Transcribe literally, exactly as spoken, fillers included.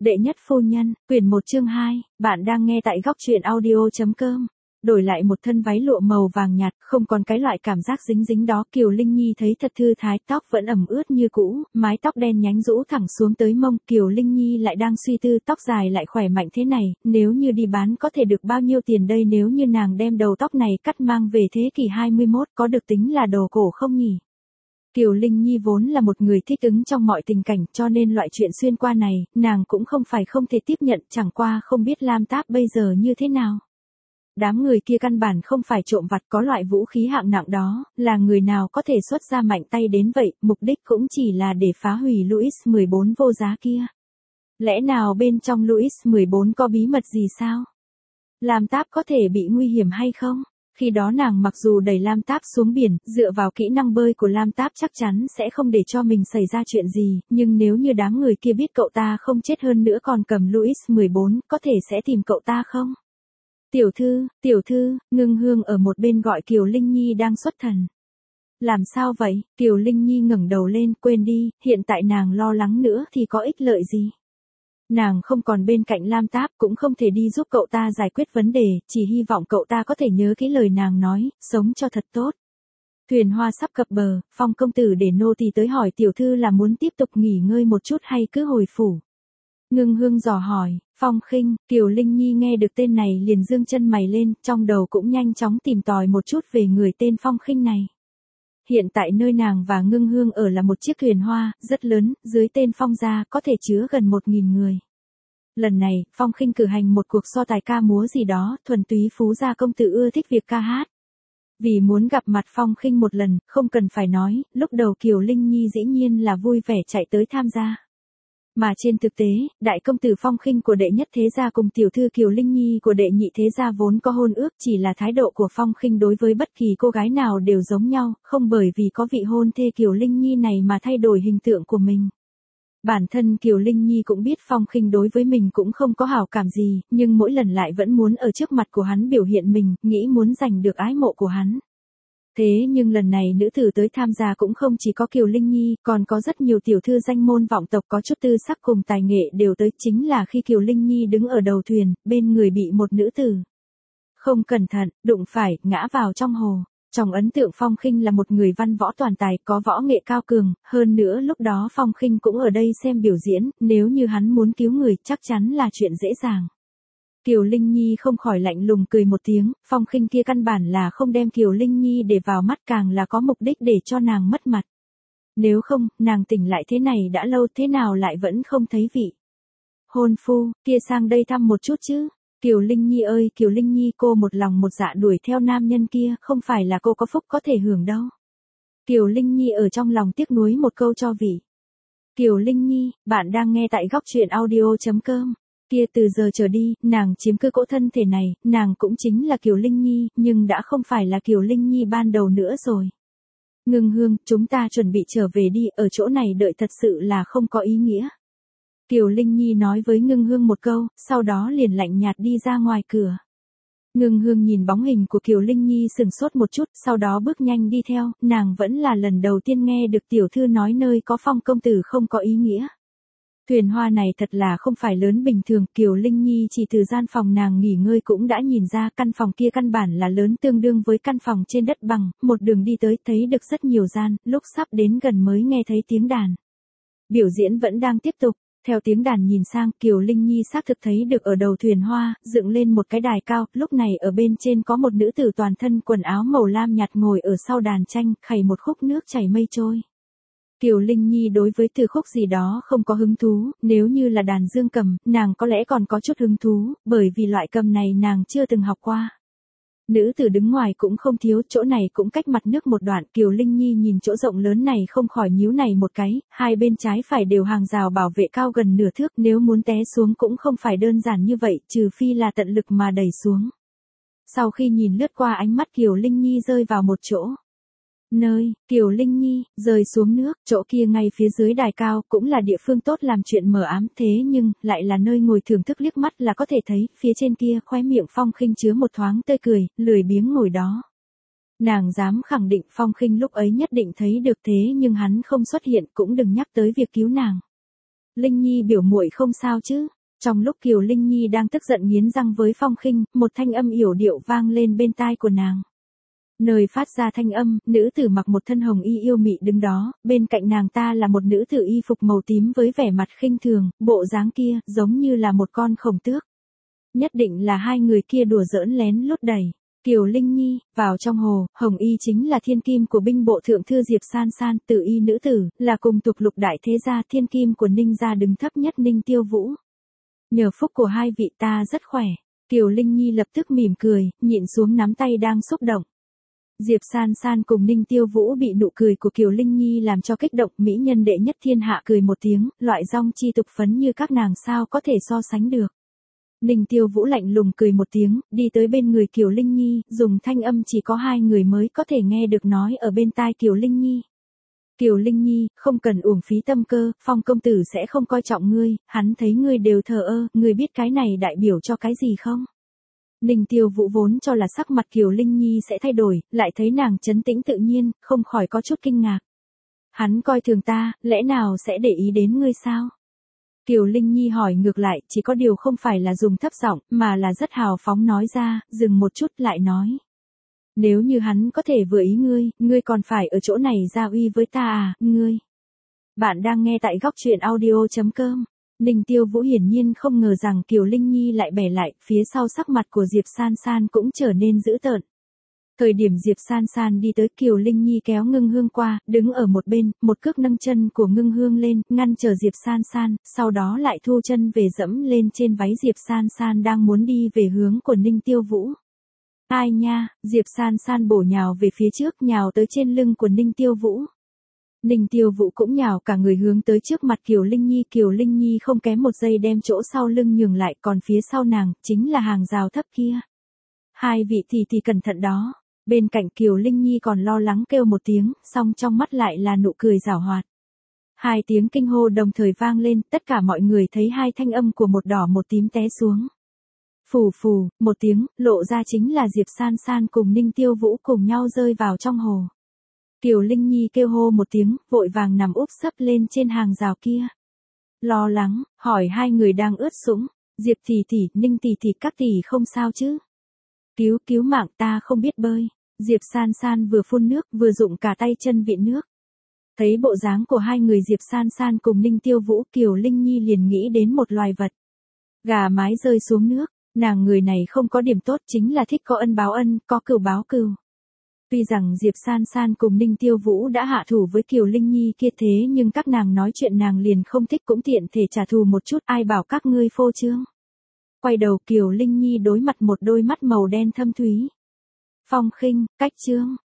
Đệ nhất phu nhân, quyển một chương hai, bạn đang nghe tại góc truyện audio chấm com. Đổi lại một thân váy lụa màu vàng nhạt, không còn cái loại cảm giác dính dính đó. Kiều Linh Nhi thấy thật thư thái, tóc vẫn ẩm ướt như cũ, mái tóc đen nhánh rũ thẳng xuống tới mông. Kiều Linh Nhi lại đang suy tư, tóc dài lại khỏe mạnh thế này, nếu như đi bán có thể được bao nhiêu tiền đây? Nếu như nàng đem đầu tóc này cắt mang về thế kỷ hai mươi mốt, có được tính là đồ cổ không nhỉ? Kiều Linh Nhi vốn là một người thích ứng trong mọi tình cảnh, cho nên loại chuyện xuyên qua này, nàng cũng không phải không thể tiếp nhận, chẳng qua không biết Lam Táp bây giờ như thế nào. Đám người kia căn bản không phải trộm vặt, có loại vũ khí hạng nặng đó, là người nào có thể xuất ra mạnh tay đến vậy, mục đích cũng chỉ là để phá hủy Louis mười bốn vô giá kia. Lẽ nào bên trong Louis mười bốn có bí mật gì sao? Lam Táp có thể bị nguy hiểm hay không? Khi đó nàng mặc dù đẩy Lam Táp xuống biển, dựa vào kỹ năng bơi của Lam Táp chắc chắn sẽ không để cho mình xảy ra chuyện gì, nhưng nếu như đám người kia biết cậu ta không chết hơn nữa còn cầm Louis mười bốn, có thể sẽ tìm cậu ta không? Tiểu thư, tiểu thư, Ngưng Hương ở một bên gọi Kiều Linh Nhi đang xuất thần. Làm sao vậy? Kiều Linh Nhi ngẩng đầu lên, quên đi, hiện tại nàng lo lắng nữa thì có ích lợi gì? Nàng không còn bên cạnh Lam Táp, cũng không thể đi giúp cậu ta giải quyết vấn đề, chỉ hy vọng cậu ta có thể nhớ kỹ lời nàng nói, sống cho thật tốt. Thuyền hoa sắp cập bờ, Phong công tử để nô tỳ tới hỏi tiểu thư là muốn tiếp tục nghỉ ngơi một chút hay cứ hồi phủ. Ngưng Hương dò hỏi. Phong Khinh. Kiều Linh Nhi nghe được tên này liền dương chân mày lên, trong đầu cũng nhanh chóng tìm tòi một chút về người tên Phong Khinh này. Hiện tại nơi nàng và Ngưng Hương ở là một chiếc thuyền hoa, rất lớn, dưới tên Phong gia có thể chứa gần một nghìn người. Lần này, Phong Khinh cử hành một cuộc so tài ca múa gì đó, thuần túy phú gia công tử ưa thích việc ca hát. Vì muốn gặp mặt Phong Khinh một lần, không cần phải nói, lúc đầu Kiều Linh Nhi dĩ nhiên là vui vẻ chạy tới tham gia. Mà trên thực tế, đại công tử Phong Khinh của đệ nhất thế gia cùng tiểu thư Kiều Linh Nhi của đệ nhị thế gia vốn có hôn ước, chỉ là thái độ của Phong Khinh đối với bất kỳ cô gái nào đều giống nhau, không bởi vì có vị hôn thê Kiều Linh Nhi này mà thay đổi hình tượng của mình. Bản thân Kiều Linh Nhi cũng biết Phong Khinh đối với mình cũng không có hảo cảm gì, nhưng mỗi lần lại vẫn muốn ở trước mặt của hắn biểu hiện mình, nghĩ muốn giành được ái mộ của hắn. Thế nhưng lần này nữ tử tới tham gia cũng không chỉ có Kiều Linh Nhi, còn có rất nhiều tiểu thư danh môn vọng tộc có chút tư sắc cùng tài nghệ đều tới, chính là khi Kiều Linh Nhi đứng ở đầu thuyền, bên người bị một nữ tử không cẩn thận, đụng phải, ngã vào trong hồ. Trong ấn tượng Phong Khinh là một người văn võ toàn tài, có võ nghệ cao cường, hơn nữa lúc đó Phong Khinh cũng ở đây xem biểu diễn, nếu như hắn muốn cứu người chắc chắn là chuyện dễ dàng. Kiều Linh Nhi không khỏi lạnh lùng cười một tiếng, Phong Khinh kia căn bản là không đem Kiều Linh Nhi để vào mắt, càng là có mục đích để cho nàng mất mặt. Nếu không, nàng tỉnh lại thế này đã lâu thế nào lại vẫn không thấy vị hôn phu kia sang đây thăm một chút chứ. Kiều Linh Nhi ơi Kiều Linh Nhi, cô một lòng một dạ đuổi theo nam nhân kia, không phải là cô có phúc có thể hưởng đâu. Kiều Linh Nhi ở trong lòng tiếc nuối một câu cho vị. Kiều Linh Nhi, bạn đang nghe tại góc truyện audio chấm com. Kia từ giờ trở đi, nàng chiếm cứ cỗ thân thể này, nàng cũng chính là Kiều Linh Nhi, nhưng đã không phải là Kiều Linh Nhi ban đầu nữa rồi. Ngưng Hương, chúng ta chuẩn bị trở về đi, ở chỗ này đợi thật sự là không có ý nghĩa. Kiều Linh Nhi nói với Ngưng Hương một câu, sau đó liền lạnh nhạt đi ra ngoài cửa. Ngưng Hương nhìn bóng hình của Kiều Linh Nhi sừng sốt một chút, sau đó bước nhanh đi theo, nàng vẫn là lần đầu tiên nghe được tiểu thư nói nơi có Phong công tử không có ý nghĩa. Thuyền hoa này thật là không phải lớn bình thường, Kiều Linh Nhi chỉ từ gian phòng nàng nghỉ ngơi cũng đã nhìn ra căn phòng kia căn bản là lớn tương đương với căn phòng trên đất bằng, một đường đi tới thấy được rất nhiều gian, lúc sắp đến gần mới nghe thấy tiếng đàn. Biểu diễn vẫn đang tiếp tục, theo tiếng đàn nhìn sang, Kiều Linh Nhi xác thực thấy được ở đầu thuyền hoa, dựng lên một cái đài cao, lúc này ở bên trên có một nữ tử toàn thân quần áo màu lam nhạt ngồi ở sau đàn tranh, khày một khúc nước chảy mây trôi. Kiều Linh Nhi đối với từ khúc gì đó không có hứng thú, nếu như là đàn dương cầm, nàng có lẽ còn có chút hứng thú, bởi vì loại cầm này nàng chưa từng học qua. Nữ tử đứng ngoài cũng không thiếu, chỗ này cũng cách mặt nước một đoạn, Kiều Linh Nhi nhìn chỗ rộng lớn này không khỏi nhíu này một cái, hai bên trái phải đều hàng rào bảo vệ cao gần nửa thước, nếu muốn té xuống cũng không phải đơn giản như vậy, trừ phi là tận lực mà đẩy xuống. Sau khi nhìn lướt qua, ánh mắt Kiều Linh Nhi rơi vào một chỗ. Nơi, Kiều Linh Nhi, rơi xuống nước, chỗ kia ngay phía dưới đài cao, cũng là địa phương tốt làm chuyện mờ ám, thế nhưng, lại là nơi ngồi thưởng thức, liếc mắt là có thể thấy, phía trên kia, khóe miệng Phong Khinh chứa một thoáng tươi cười, lười biếng ngồi đó. Nàng dám khẳng định Phong Khinh lúc ấy nhất định thấy được, thế nhưng hắn không xuất hiện, cũng đừng nhắc tới việc cứu nàng. Linh Nhi biểu muội không sao chứ? Trong lúc Kiều Linh Nhi đang tức giận nghiến răng với Phong Khinh, một thanh âm yểu điệu vang lên bên tai của nàng. Nơi phát ra thanh âm, nữ tử mặc một thân hồng y yêu mị đứng đó, bên cạnh nàng ta là một nữ tử y phục màu tím với vẻ mặt khinh thường, bộ dáng kia giống như là một con khổng tước. Nhất định là hai người kia đùa giỡn lén lút đẩy Kiều Linh Nhi vào trong hồ. Hồng y chính là thiên kim của binh bộ thượng thư Diệp San San, tử y nữ tử, là cùng tục lục đại thế gia, thiên kim của Ninh gia đứng thấp nhất Ninh Tiêu Vũ. Nhờ phúc của hai vị ta rất khỏe. Kiều Linh Nhi lập tức mỉm cười, nhịn xuống nắm tay đang xúc động. Diệp San San cùng Ninh Tiêu Vũ bị nụ cười của Kiều Linh Nhi làm cho kích động, mỹ nhân đệ nhất thiên hạ cười một tiếng, loại rong chi tục phấn như các nàng sao có thể so sánh được. Ninh Tiêu Vũ lạnh lùng cười một tiếng, đi tới bên người Kiều Linh Nhi, dùng thanh âm chỉ có hai người mới có thể nghe được nói ở bên tai Kiều Linh Nhi. Kiều Linh Nhi, không cần uổng phí tâm cơ, Phong công tử sẽ không coi trọng ngươi, hắn thấy ngươi đều thờ ơ, ngươi biết cái này đại biểu cho cái gì không? Ninh Tiêu Vũ vốn cho là sắc mặt Kiều Linh Nhi sẽ thay đổi, lại thấy nàng trấn tĩnh tự nhiên, không khỏi có chút kinh ngạc. Hắn coi thường ta, lẽ nào sẽ để ý đến ngươi sao? Kiều Linh Nhi hỏi ngược lại, chỉ có điều không phải là dùng thấp giọng, mà là rất hào phóng nói ra, dừng một chút lại nói. Nếu như hắn có thể vừa ý ngươi, ngươi còn phải ở chỗ này ra uy với ta à, ngươi. Bạn đang nghe tại góc truyện audio chấm com. Ninh Tiêu Vũ hiển nhiên không ngờ rằng Kiều Linh Nhi lại bẻ lại, phía sau sắc mặt của Diệp San San cũng trở nên dữ tợn. Thời điểm Diệp San San đi tới, Kiều Linh Nhi kéo Ngưng Hương qua, đứng ở một bên, một cước nâng chân của Ngưng Hương lên, ngăn trở Diệp San San, sau đó lại thu chân về dẫm lên trên váy Diệp San San đang muốn đi về hướng của Ninh Tiêu Vũ. Ai nha, Diệp San San bổ nhào về phía trước, nhào tới trên lưng của Ninh Tiêu Vũ. Ninh Tiêu Vũ cũng nhào cả người hướng tới trước mặt Kiều Linh Nhi. Kiều Linh Nhi không kém một giây đem chỗ sau lưng nhường lại, còn phía sau nàng, chính là hàng rào thấp kia. Hai vị thì thì cẩn thận đó. Bên cạnh Kiều Linh Nhi còn lo lắng kêu một tiếng, song trong mắt lại là nụ cười giảo hoạt. Hai tiếng kinh hô đồng thời vang lên, tất cả mọi người thấy hai thanh âm của một đỏ một tím té xuống. Phù phù, một tiếng, lộ ra chính là Diệp San San cùng Ninh Tiêu Vũ cùng nhau rơi vào trong hồ. Kiều Linh Nhi kêu hô một tiếng, vội vàng nằm úp sấp lên trên hàng rào kia. Lo lắng, hỏi hai người đang ướt sũng, Diệp tỷ tỷ, Ninh tỷ tỷ, các tỷ không sao chứ? Cứu cứu mạng, ta không biết bơi. Diệp San San vừa phun nước, vừa dụng cả tay chân vịn nước. Thấy bộ dáng của hai người Diệp San San cùng Ninh Tiêu Vũ, Kiều Linh Nhi liền nghĩ đến một loài vật. Gà mái rơi xuống nước, nàng người này không có điểm tốt, chính là thích có ân báo ân, có cừu báo cừu. Tuy rằng Diệp San San cùng Ninh Tiêu Vũ đã hạ thủ với Kiều Linh Nhi kia, thế nhưng các nàng nói chuyện nàng liền không thích, cũng tiện thể trả thù một chút, ai bảo các ngươi phô trương. Quay đầu, Kiều Linh Nhi đối mặt một đôi mắt màu đen thâm thúy. Phong Khinh, cách chương.